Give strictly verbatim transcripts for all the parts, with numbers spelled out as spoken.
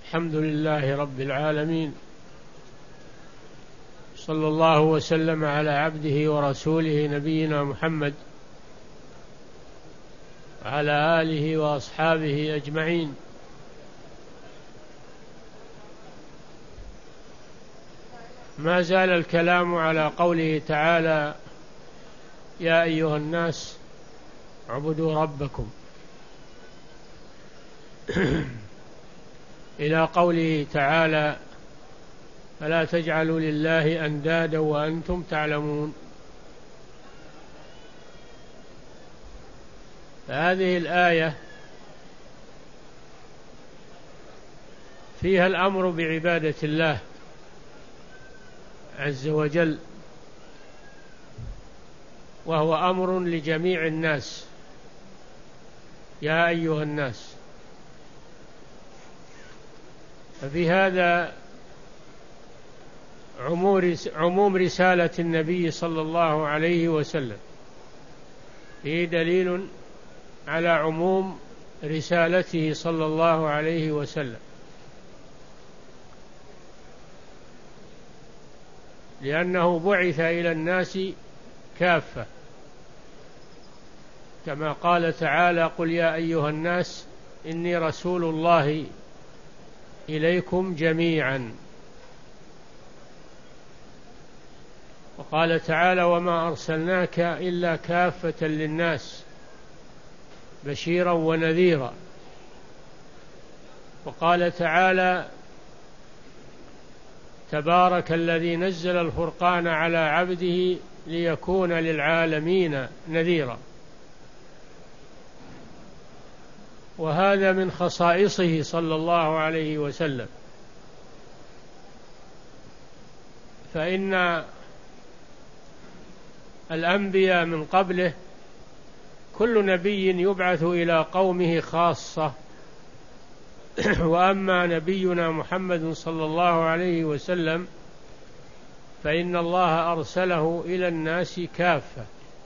الحمد لله رب العالمين، صلى الله وسلم على عبده ورسوله نبينا محمد وعلى آله وأصحابه أجمعين. ما زال الكلام على قوله تعالى: يا أيها الناس اعبدوا ربكم، إلى قوله تعالى: فلا تجعلوا لله أندادا وأنتم تعلمون. فهذه الآية فيها الأمر بعبادة الله عز وجل، وهو أمر لجميع الناس. يا أيها الناس، ففي هذا عموم رسالة النبي صلى الله عليه وسلم، فيه دليل على عموم رسالته صلى الله عليه وسلم، لأنه بعث إلى الناس كافة، كما قال تعالى: قل يا أيها الناس إني رسول الله إليكم جميعا. وقال تعالى: وما أرسلناك إلا كافة للناس بشيرا ونذيرا. وقال تعالى: تبارك الذي نزل الفرقان على عبده ليكون للعالمين نذيرا. وهذا من خصائصه صلى الله عليه وسلم، فإن الأنبياء من قبله كل نبي يبعث إلى قومه خاصة، وأما نبينا محمد صلى الله عليه وسلم فإن الله أرسله إلى الناس كافة،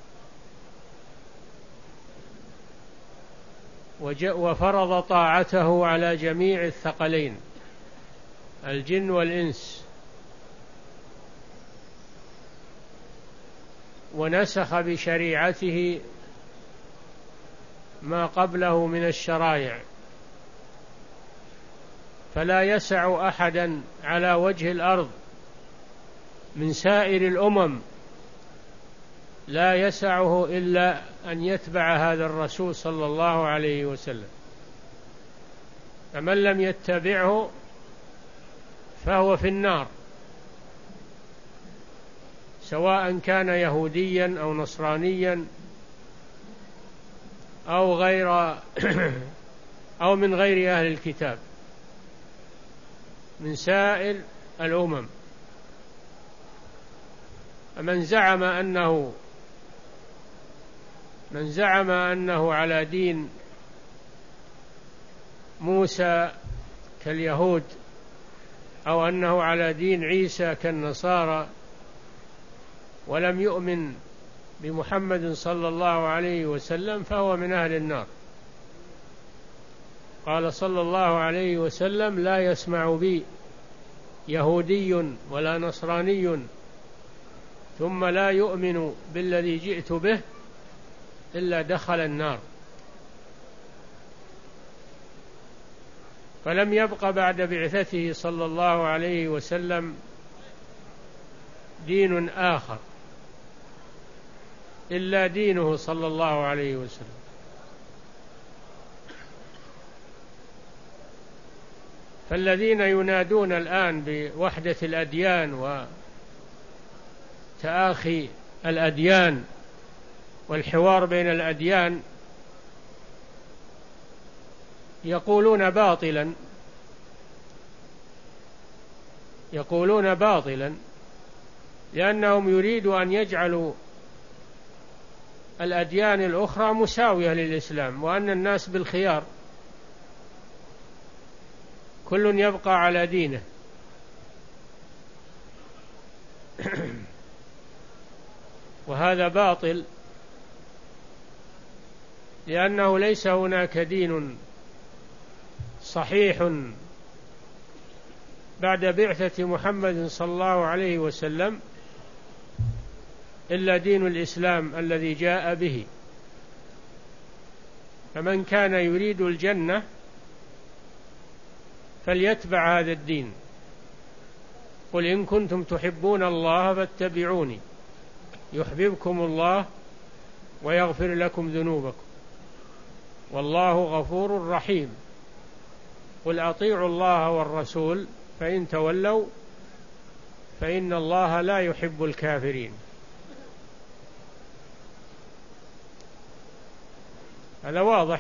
وفرض طاعته على جميع الثقلين الجن والإنس، ونسخ بشريعته ما قبله من الشرائع، فلا يسع أحدا على وجه الأرض من سائر الأمم لا يسعه إلا أن يتبع هذا الرسول صلى الله عليه وسلم، فمن لم يتبعه فهو في النار، سواء كان يهوديا أو نصرانيا أو غير أو من غير أهل الكتاب من سائر الأمم. من زعم أنه من زعم أنه على دين موسى كاليهود، أو أنه على دين عيسى كالنصارى، ولم يؤمن بمحمد صلى الله عليه وسلم فهو من أهل النار. قال صلى الله عليه وسلم: لا يسمع بي يهودي ولا نصراني ثم لا يؤمن بالذي جئت به إلا دخل النار. فلم يبق بعد بعثته صلى الله عليه وسلم دين آخر إلا دينه صلى الله عليه وسلم. فالذين ينادون الآن بوحدة الأديان وتآخي الأديان والحوار بين الأديان يقولون باطلا يقولون باطلا لأنهم يريدوا أن يجعلوا الأديان الأخرى مساوية للإسلام، وأن الناس بالخيار، كل يبقى على دينه. وهذا باطل، لأنه ليس هناك دين صحيح بعد بعثة محمد صلى الله عليه وسلم إلا دين الإسلام الذي جاء به. فمن كان يريد الجنة فليتبع هذا الدين. قل إن كنتم تحبون الله فاتبعوني يحببكم الله ويغفر لكم ذنوبكم والله غفور رحيم. قل أطيعوا الله والرسول فإن تولوا فإن الله لا يحب الكافرين. هذا واضح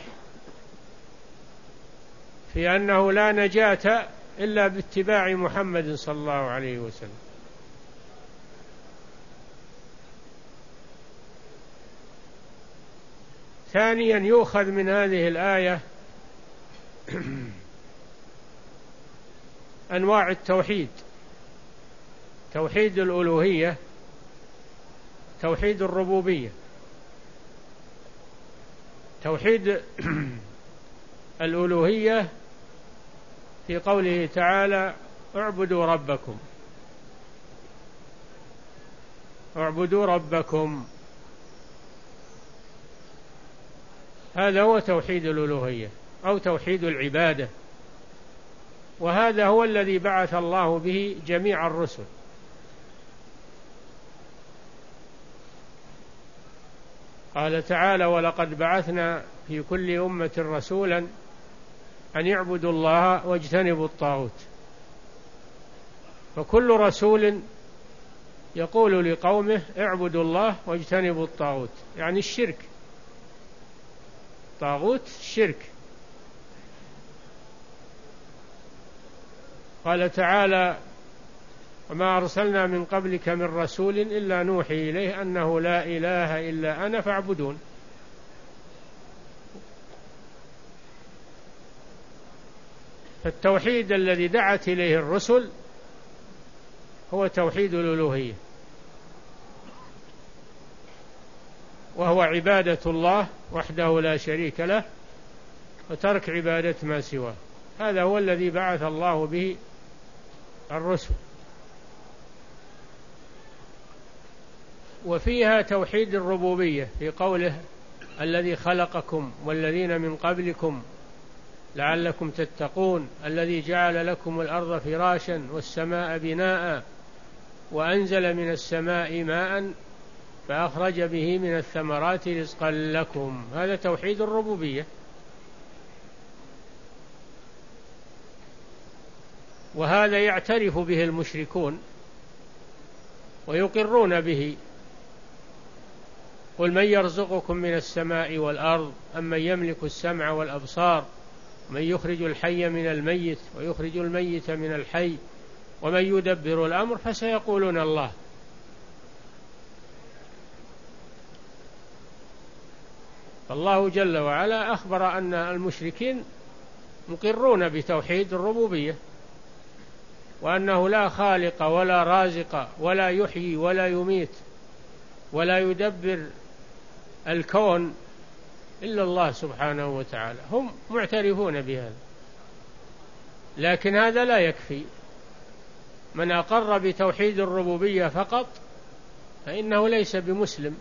في أنه لا نجاة إلا باتباع محمد صلى الله عليه وسلم. ثانيا يؤخذ من هذه الآية أنواع التوحيد: توحيد الألوهية، توحيد الربوبية. توحيد الألوهية في قوله تعالى: اعبدوا ربكم اعبدوا ربكم، هذا هو توحيد الألوهية أو توحيد العبادة، وهذا هو الذي بعث الله به جميع الرسل. قال تعالى: ولقد بعثنا في كل أمة رسولا أن يعبدوا الله واجتنبوا الطاغوت. فكل رسول يقول لقومه: اعبدوا الله واجتنبوا الطاغوت، يعني الشرك. طاغوت الشرك. قال تعالى: وما أرسلنا من قبلك من رسول إلا نوحي إليه أنه لا إله إلا أنا فاعبدون. فالتوحيد الذي دعت إليه الرسل هو توحيد الألوهية، وهو عبادة الله وحده لا شريك له وترك عبادة ما سواه. هذا هو الذي بعث الله به الرسل. وفيها توحيد الربوبية في قوله: الذي خلقكم والذين من قبلكم لعلكم تتقون، الذي جعل لكم الأرض فراشا والسماء بناء وأنزل من السماء ماء فأخرج به من الثمرات رزقا لكم. هذا توحيد الربوبية. وهذا يعترف به المشركون ويقرون به. قل من يرزقكم من السماء والأرض أم من يملك السمع والأبصار من يخرج الحي من الميت ويخرج الميت من الحي ومن يدبر الأمر فسيقولون الله. فالله جل وعلا أخبر أن المشركين مقرون بتوحيد الربوبية، وأنه لا خالق ولا رازق ولا يحيي ولا يميت ولا يدبر الكون إلا الله سبحانه وتعالى. هم معترفون بهذا، لكن هذا لا يكفي. من أقر بتوحيد الربوبية فقط فإنه ليس بمسلم،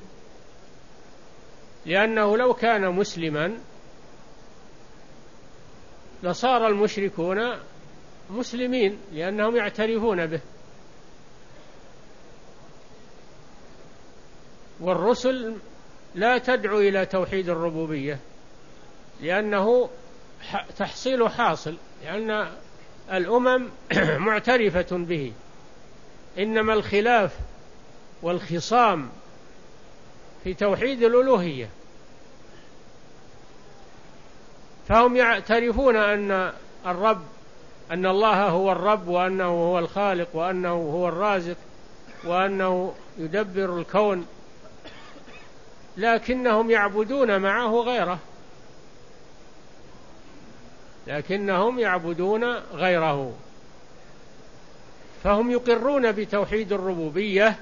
لأنه لو كان مسلما لصار المشركون مسلمين لأنهم يعترفون به. والرسل لا تدعو إلى توحيد الربوبية لأنه تحصيل حاصل، لأن الأمم معترفة به، إنما الخلاف والخصام في توحيد الألوهية. فهم يعترفون أن الرب أن الله هو الرب وأنه هو الخالق وأنه هو الرازق وأنه يدبر الكون، لكنهم يعبدون معه غيره لكنهم يعبدون غيره فهم يقرون بتوحيد الربوبية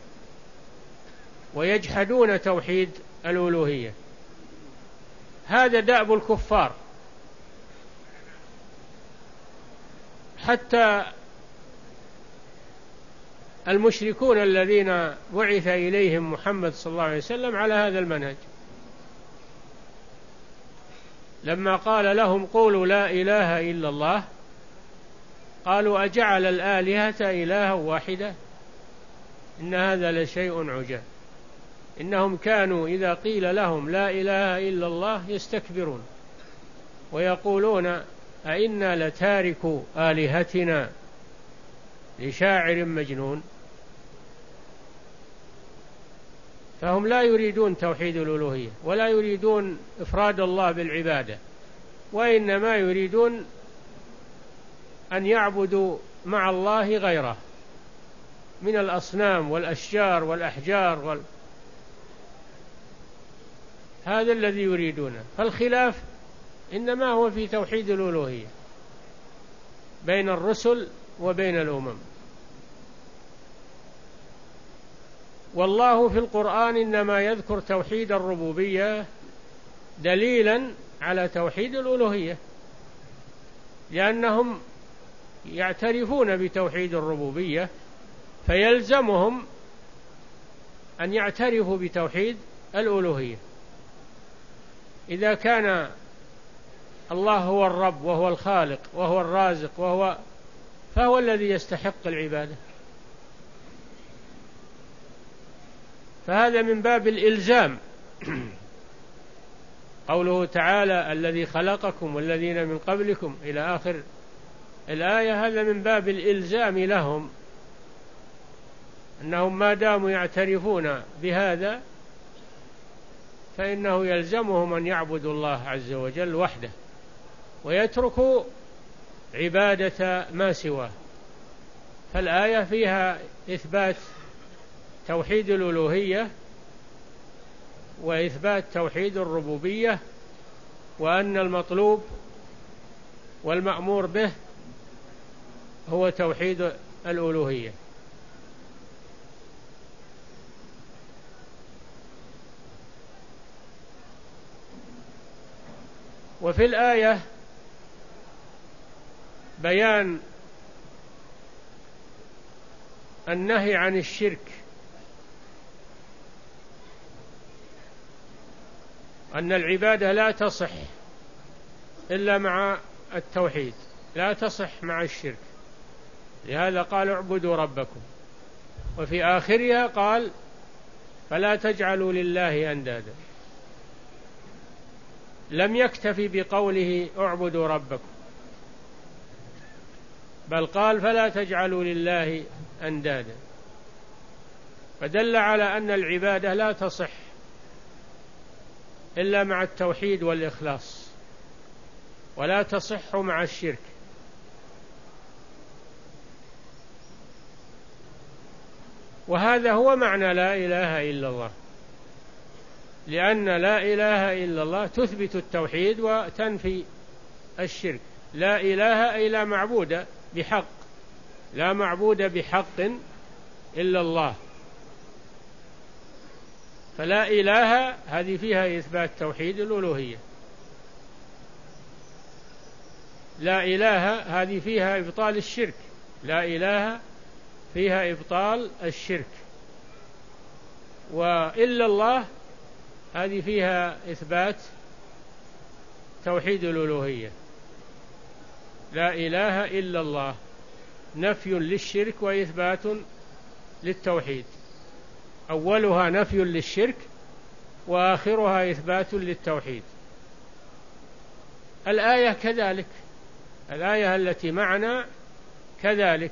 ويجحدون توحيد الألوهية. هذا دأب الكفار، حتى المشركون الذين بعث إليهم محمد صلى الله عليه وسلم على هذا المنهج، لما قال لهم قولوا لا إله إلا الله قالوا أجعل الآلهة إلها واحدة إن هذا لشيء عجاب. إنهم كانوا إذا قيل لهم لا إله إلا الله يستكبرون ويقولون أئنا لتاركوا آلهتنا لشاعر مجنون. فهم لا يريدون توحيد الألوهية ولا يريدون إفراد الله بالعبادة، وإنما يريدون أن يعبدوا مع الله غيره من الأصنام والأشجار والأحجار وال... هذا الذي يريدونه. فالخلاف إنما هو في توحيد الألوهية بين الرسل وبين الأمم. والله في القرآن إنما يذكر توحيد الربوبية دليلا على توحيد الألوهية، لأنهم يعترفون بتوحيد الربوبية فيلزمهم أن يعترفوا بتوحيد الألوهية. إذا كان الله هو الرب وهو الخالق وهو الرازق وهو فهو الذي يستحق العبادة، فهذا من باب الإلزام. قوله تعالى الذي خلقكم والذين من قبلكم إلى آخر الآية، هذا من باب الإلزام لهم أنهم ما داموا يعترفون بهذا فإنه يلزمهم أن يعبدوا الله عز وجل وحده ويتركوا عبادة ما سواه. فالآية فيها إثبات توحيد الألوهية وإثبات توحيد الربوبية، وأن المطلوب والمأمور به هو توحيد الألوهية. وفي الآية بيان النهي عن الشرك، أن العبادة لا تصح إلا مع التوحيد، لا تصح مع الشرك. لهذا قال اعبدوا ربكم، وفي آخرها قال فلا تجعلوا لله أندادا. لم يكتفي بقوله اعبدوا ربكم، بل قال فلا تجعلوا لله أندادا، فدل على أن العبادة لا تصح إلا مع التوحيد والإخلاص، ولا تصح مع الشرك. وهذا هو معنى لا إله إلا الله، لأن لا إله إلا الله تثبت التوحيد وتنفي الشرك. لا إله أي لا معبود بحق، لا معبود بحق إلا الله. فلا إله هذه فيها إثبات توحيد الألوهية، لا إله هذه فيها إبطال الشرك، لا إله فيها إبطال الشرك. وإلا الله هذه فيها إثبات توحيد الألوهية. لا إله إلا الله نفي للشرك وإثبات للتوحيد، أولها نفي للشرك وآخرها إثبات للتوحيد. الآية كذلك، الآية التي معنا كذلك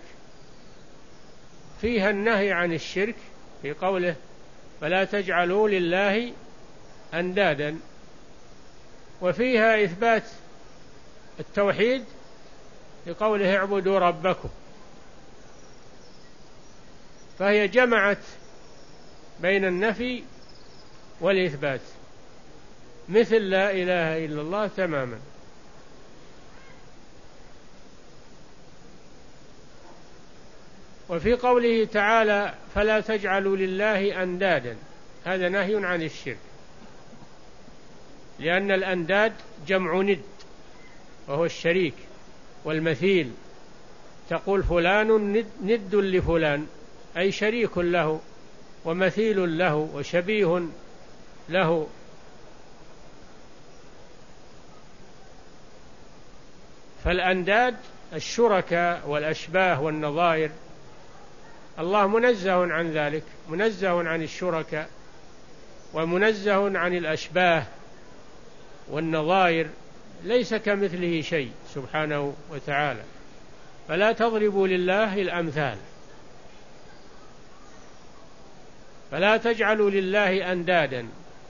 فيها النهي عن الشرك في قوله فلا تجعلوا لله أندادا، وفيها إثبات التوحيد في قوله اعبدوا ربكم. فهي جمعت بين النفي والإثبات مثل لا إله إلا الله تماما. وفي قوله تعالى فلا تجعلوا لله أندادا، هذا نهي عن الشرك، لأن الأنداد جمع ند وهو الشريك والمثيل. تقول فلان ند, ند لفلان، أي شريك له ومثيل له وشبيه له. فالأنداد الشركاء والأشباه والنظائر الله منزه عن ذلك، منزه عن الشركاء ومنزه عن الأشباه والنظائر، ليس كمثله شيء سبحانه وتعالى. فلا تضربوا لله الأمثال، فلا تجعلوا لله أندادا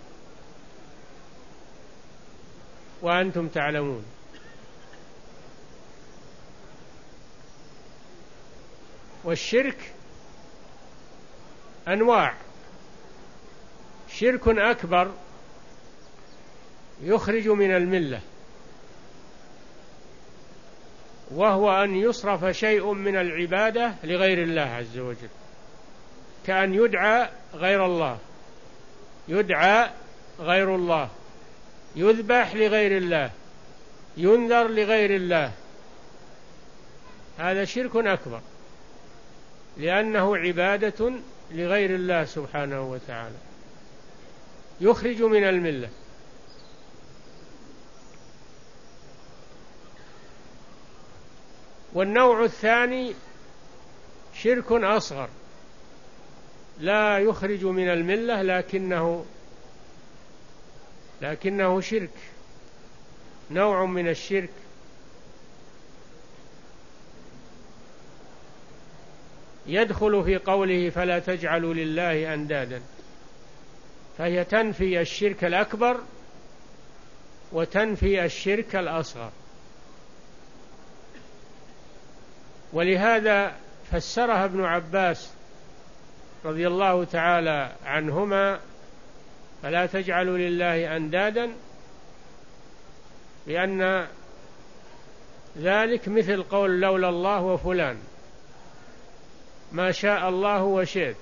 وأنتم تعلمون. والشرك أنواع: شرك أكبر يخرج من الملة، وهو أن يصرف شيء من العبادة لغير الله عز وجل، كأن يدعى غير الله، يدعى غير الله، يذبح لغير الله، ينذر لغير الله. هذا شرك أكبر لأنه عبادة لغير الله سبحانه وتعالى، يخرج من الملة. والنوع الثاني شرك أصغر لا يخرج من الملة لكنه لكنه شرك، نوع من الشرك. يدخل في قوله فلا تجعلوا لله أندادا، فهي تنفي الشرك الأكبر وتنفي الشرك الأصغر. ولهذا فسرها ابن عباس رضي الله تعالى عنهما فلا تجعلوا لله أندادا بأن ذلك مثل قول لولا الله وفلان، ما شاء الله وشئت،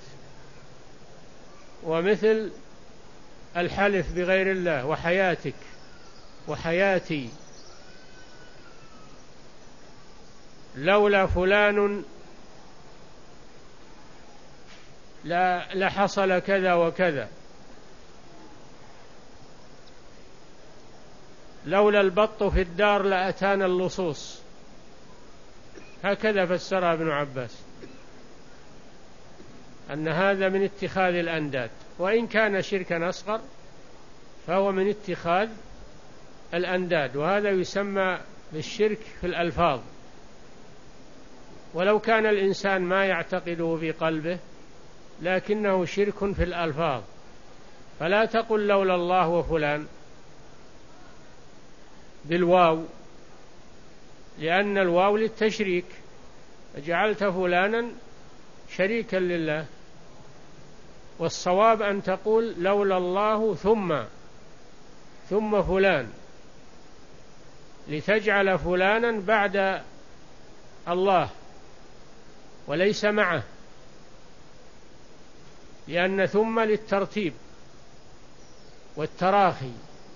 ومثل الحلف بغير الله وحياتك وحياتي، لولا فلان لا لحصل كذا وكذا، لولا البط في الدار لأتانا اللصوص. هكذا فسرها ابن عباس، أن هذا من اتخاذ الأنداد، وإن كان شركا أصغر فهو من اتخاذ الأنداد، وهذا يسمى بالشرك في الألفاظ، ولو كان الإنسان ما يعتقده في قلبه لكنه شرك في الألفاظ. فلا تقل لولا الله وفلان بالواو، لأن الواو للتشريك، جعلت فلانا شريكا لله. والصواب أن تقول لولا الله ثم ثم فلان، لتجعل فلانا بعد الله وليس معه، لأن ثم للترتيب والتراخي.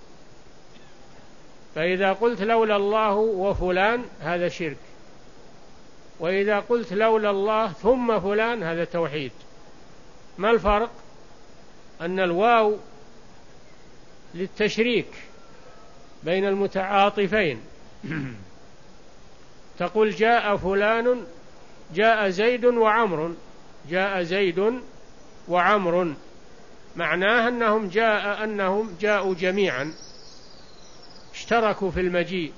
فإذا قلت لولا الله وفلان هذا شرك، وإذا قلت لولا الله ثم فلان هذا توحيد. ما الفرق؟ أن الواو للتشريك بين المتعاطفين، تقول جاء فلان، جاء زيد وعمر، جاء زيد وعمر، معناه أنهم جاء أنهم جاءوا جميعا، اشتركوا في المجيء.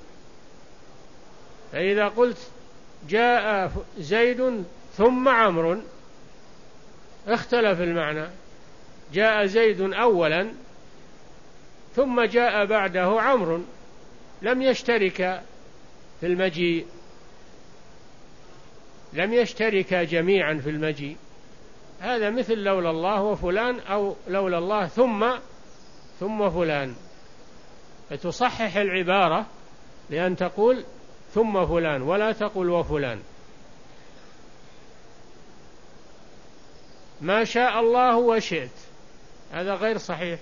فإذا قلت جاء زيد ثم عمرو اختلف المعنى، جاء زيد أولا ثم جاء بعده عمرو، لم يشترك في المجيء، لم يشترك جميعا في المجيء. هذا مثل لولا الله وفلان، أو لولا الله ثم ثم فلان، فتصحح العبارة لأن تقول ثم فلان ولا تقول وفلان. ما شاء الله وشئت هذا غير صحيح،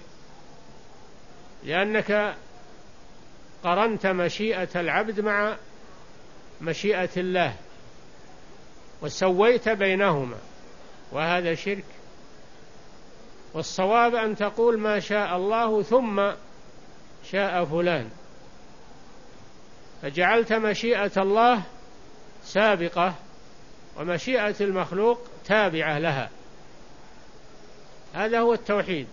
لأنك قرنت مشيئة العبد مع مشيئة الله وسويت بينهما، وهذا شرك. والصواب أن تقول ما شاء الله ثم شاء فلان، فجعلت مشيئة الله سابقة ومشيئة المخلوق تابعة لها. هذا هو التوحيد.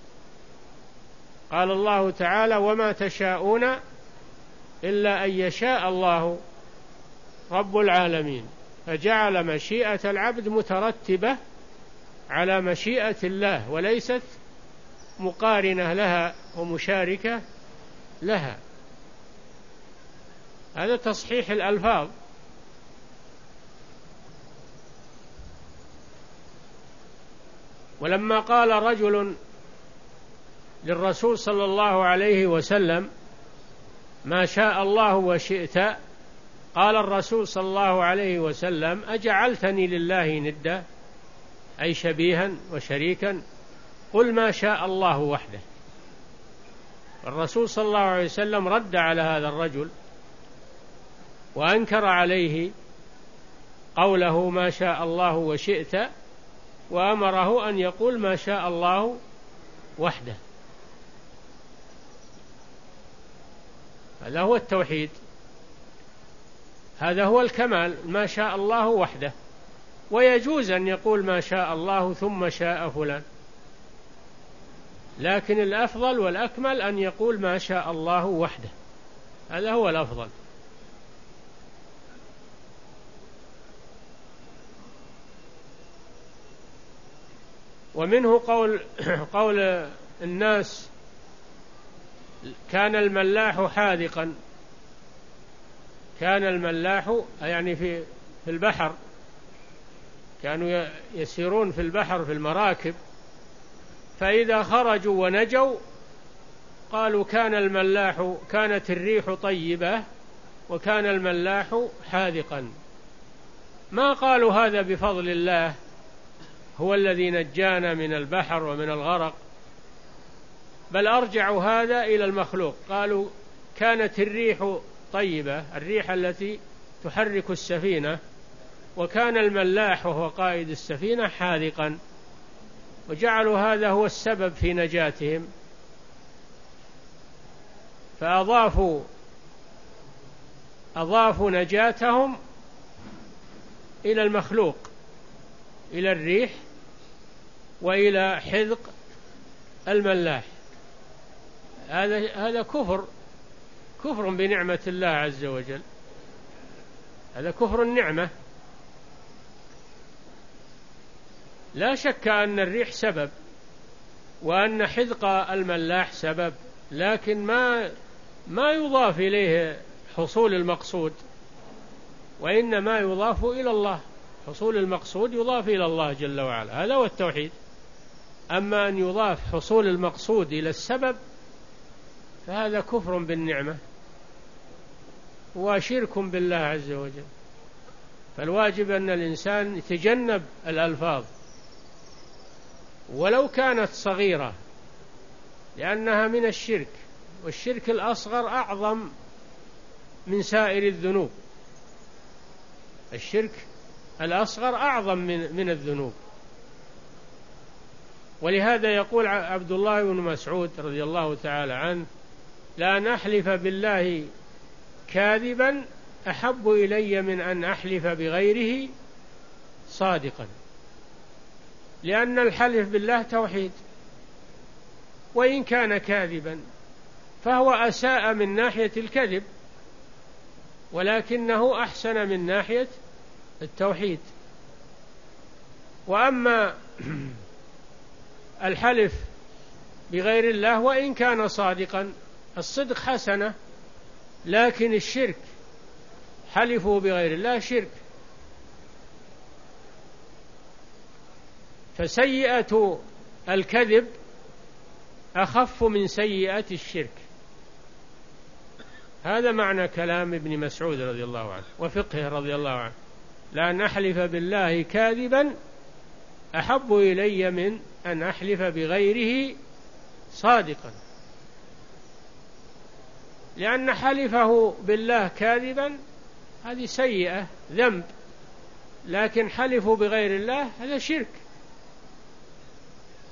قال الله تعالى: وما تشاءون إلا أن يشاء الله رب العالمين، فجعل مشيئة العبد مترتبة على مشيئة الله وليست مقارنة لها ومشاركة لها. هذا تصحيح الألفاظ. ولما قال رجل للرسول صلى الله عليه وسلم: ما شاء الله وشئت، قال الرسول صلى الله عليه وسلم: أجعلتني لله ندا، أي شبيها وشريكا؟ قل ما شاء الله وحده. الرسول صلى الله عليه وسلم رد على هذا الرجل وأنكر عليه قوله ما شاء الله وشئت، وأمره أن يقول ما شاء الله وحده. هذا هو التوحيد، هذا هو الكمال، ما شاء الله وحده. ويجوز أن يقول ما شاء الله ثم شاء فلان، لكن الأفضل والأكمل أن يقول ما شاء الله وحده، هذا هو الأفضل. ومنه قول قول الناس: كان الملاح حاذقا. كان الملاح يعني في في البحر، كانوا يسيرون في البحر في المراكب، فإذا خرجوا ونجوا قالوا كان الملاح كانت الريح طيبة وكان الملاح حاذقا. ما قالوا هذا بفضل الله هو الذي نجانا من البحر ومن الغرق، بل أرجعوا هذا إلى المخلوق. قالوا كانت الريح طيبة، الريح التي تحرك السفينة، وكان الملاح وهو قائد السفينة حاذقا، وجعلوا هذا هو السبب في نجاتهم، فأضافوا أضافوا نجاتهم إلى المخلوق، إلى الريح وإلى حذق الملاح. هذا هذا كفر كفر بنعمة الله عز وجل، هذا كفر النعمة. لا شك أن الريح سبب وأن حذق الملاح سبب، لكن ما ما يضاف إليه حصول المقصود، وإنما يضاف إلى الله. حصول المقصود يضاف إلى الله جل وعلا، هذا هو التوحيد. أما أن يضاف حصول المقصود إلى السبب فهذا كفر بالنعمة وشرك بالله عز وجل. فالواجب أن الإنسان يتجنب الألفاظ ولو كانت صغيرة، لأنها من الشرك، والشرك الأصغر أعظم من سائر الذنوب. الشرك الأصغر أعظم من من الذنوب. ولهذا يقول عبد الله بن مسعود رضي الله تعالى عنه: لأن أحلف بالله كاذبا أحب إلي من أن أحلف بغيره صادقا. لأن الحلف بالله توحيد، وإن كان كاذبا فهو أساء من ناحية الكذب، ولكنه أحسن من ناحية التوحيد. وأما الحلف بغير الله وإن كان صادقا، الصدق حسنة، لكن الشرك، حلفوا بغير الله شرك. فسيئة الكذب أخف من سيئة الشرك. هذا معنى كلام ابن مسعود رضي الله عنه وفقه رضي الله عنه: لأن أحلف بالله كاذبا أحب إلي من أن أحلف بغيره صادقا. لأن حلفه بالله كاذبا هذه سيئة، ذنب، لكن حلفه بغير الله هذا شرك،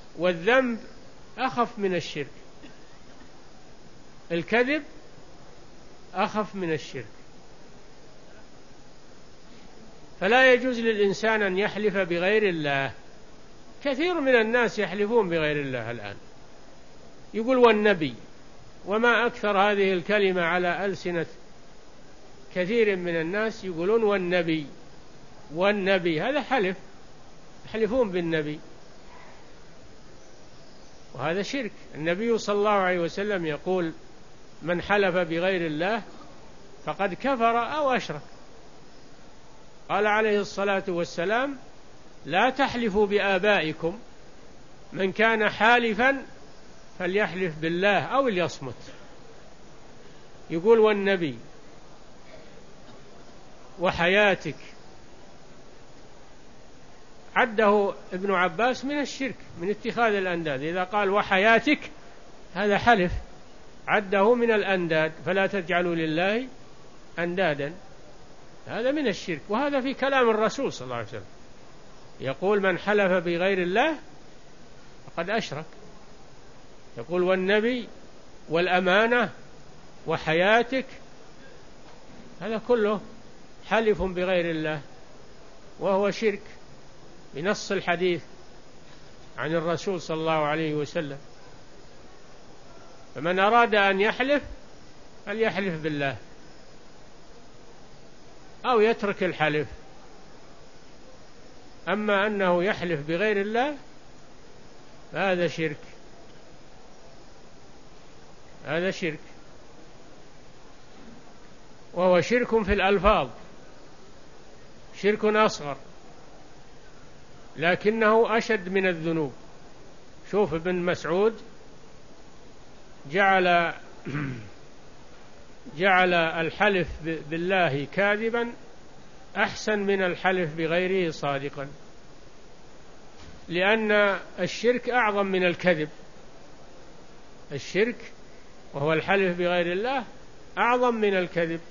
والذنب أخف من الشرك، الكذب أخف من الشرك. فلا يجوز للإنسان أن يحلف بغير الله. كثير من الناس يحلفون بغير الله الآن، يقول والنبي، وما أكثر هذه الكلمة على ألسنة كثير من الناس، يقولون والنبي والنبي، هذا حلف، يحلفون بالنبي، وهذا شرك. النبي صلى الله عليه وسلم يقول من حلف بغير الله فقد كفر أو أشرك. قال عليه الصلاة والسلام لا تحلفوا بآبائكم، من كان حالفا فليحلف بالله أو ليصمت. يقول والنبي وحياتك، عده ابن عباس من الشرك، من اتخاذ الأنداد. إذا قال وحياتك هذا حلف، عده من الأنداد، فلا تجعلوا لله أندادا، هذا من الشرك. وهذا في كلام الرسول صلى الله عليه وسلم، يقول من حلف بغير الله فقد أشرك. يقول والنبي والأمانة وحياتك، هذا كله حلف بغير الله وهو شرك بنص الحديث عن الرسول صلى الله عليه وسلم. فمن أراد أن يحلف فليحلف بالله أو يترك الحلف. أما أنه يحلف بغير الله فهذا شرك، هذا شرك، وهو شرك في الألفاظ، شرك أصغر لكنه أشد من الذنوب. شوف ابن مسعود جعل جعل الحلف بالله كاذبا أحسن من الحلف بغيره صادقا، لأن الشرك أعظم من الكذب. الشرك وهو الحلف بغير الله أعظم من الكذب،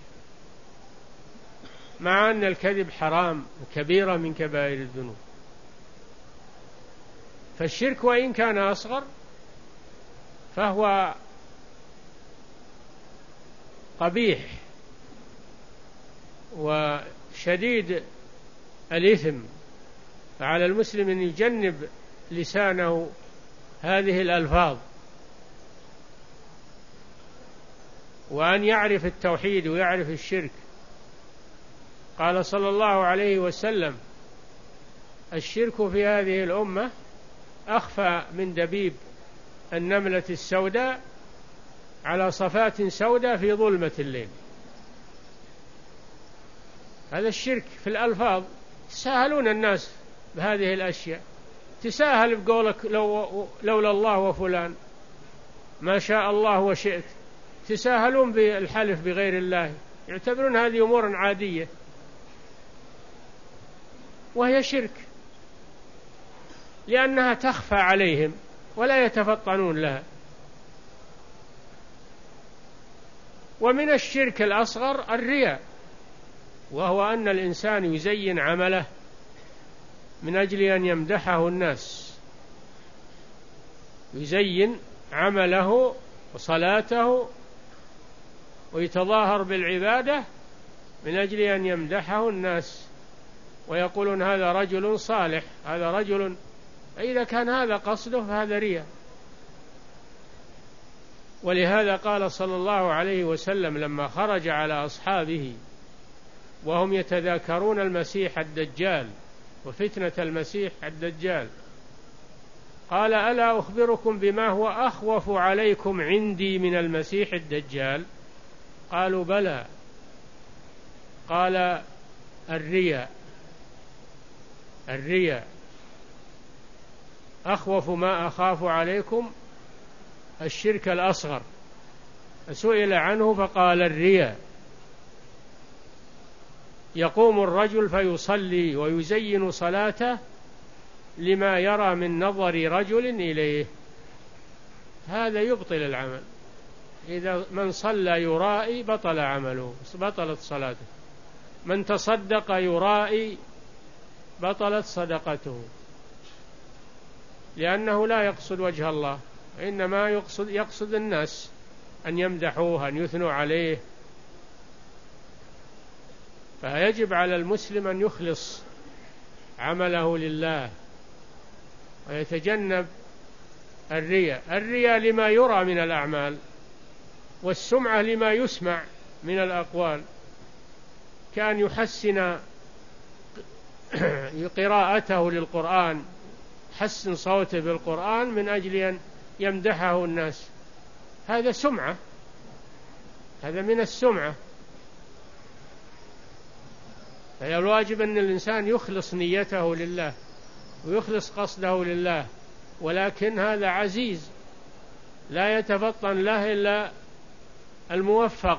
مع أن الكذب حرام كبيرة من كبائر الذنوب. فالشرك وإن كان أصغر فهو قبيح وشديد الإثم، فعلى المسلم أن يجنب لسانه هذه الألفاظ، وأن يعرف التوحيد ويعرف الشرك. قال صلى الله عليه وسلم الشرك في هذه الأمة أخفى من دبيب النملة السوداء على صفات سوداء في ظلمة الليل. هذا الشرك في الألفاظ. تساهلون الناس بهذه الأشياء، تساهل بقولك لو لولا الله وفلان، ما شاء الله وشئت، تساهلون بالحلف بغير الله، يعتبرون هذه أمور عادية وهي شرك، لأنها تخفى عليهم ولا يتفطنون لها. ومن الشرك الأصغر الرياء، وهو أن الإنسان يزين عمله من أجل أن يمدحه الناس، يزين عمله وصلاته ويتظاهر بالعبادة من أجل أن يمدحه الناس، ويقولون هذا رجل صالح، هذا رجل. إذا كان هذا قصده فهذا رياء. ولهذا قال صلى الله عليه وسلم لما خرج على أصحابه وهم يتذاكرون المسيح الدجال وفتنة المسيح الدجال، قال ألا أخبركم بما هو أخوف عليكم عندي من المسيح الدجال؟ قالوا بلى. قال الرياء، الرياء أخوف ما أخاف عليكم الشرك الأصغر. سئل عنه فقال الرياء. يقوم الرجل فيصلي ويزين صلاته لما يرى من نظر رجل إليه، هذا يبطل العمل. إذا من صلى يرائي بطل عمله، بطلت صلاته. من تصدق يرائي بطلت صدقته. لأنه لا يقصد وجه الله، إنما يقصد, يقصد الناس أن يمدحوه، أن يثنوا عليه. فيجب على المسلم أن يخلص عمله لله ويتجنب الرياء. الرياء لما يرى من الأعمال، والسمعة لما يسمع من الأقوال، كان يحسن قراءته للقرآن، حسن صوته بالقرآن من أجل أن يمدحه الناس، هذا سمعة، هذا من السمعة. فالواجب أن الإنسان يخلص نيته لله ويخلص قصده لله، ولكن هذا عزيز لا يتفطن له إلا الموفق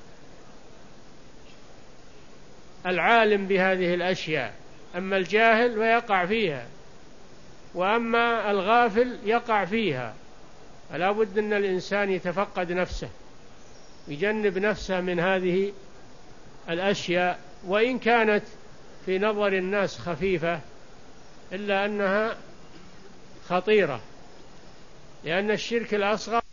العالم بهذه الأشياء، أما الجاهل فيقع فيها، وأما الغافل يقع فيها. فلا بد أن الإنسان يتفقد نفسه، يجنب نفسه من هذه الأشياء، وإن كانت في نظر الناس خفيفة إلا أنها خطيرة، لأن الشرك الأصغر